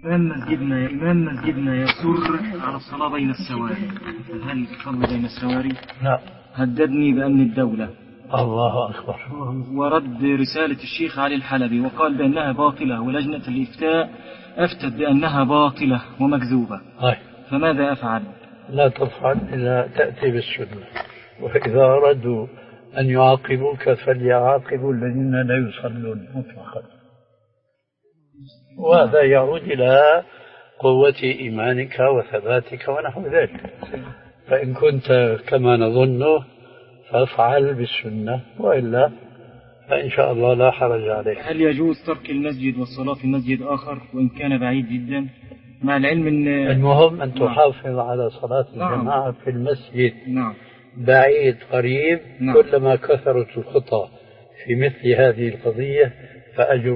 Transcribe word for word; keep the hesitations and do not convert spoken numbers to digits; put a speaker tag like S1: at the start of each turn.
S1: إمام مسجدنا إمام مسجدنا يصر على الصلاة بين السواري، هل تصلي بين السواري؟
S2: لا.
S1: هددني بأمن الدولة.
S2: الله أكبر.
S1: ورد رسالة الشيخ علي الحلبي وقال بأنها باطلة، ولجنة الإفتاء أفتت بأنها باطلة ومكذوبة.
S2: هاي.
S1: فماذا أفعل؟
S2: لا تفعل إلا تأتي بالسنة، وإذا أرادوا أن يعاقبوك فليعاقبوا الذين لا يصلون مطلقا، وهذا يعود إلى قوة إيمانك وثباتك ونحو ذلك. فإن كنت كما نظنه فافعل بالسنة، وإلا فإن شاء الله لا حرج عليك.
S1: هل يجوز ترك المسجد والصلاة في مسجد آخر وإن كان بعيد جدا، مع العلم أن
S2: المهم أن تحافظ على صلاة الجماعة في المسجد؟
S1: نعم.
S2: بعيد قريب. نعم. كلما كثرت الخطى في مثل هذه القضية فأجر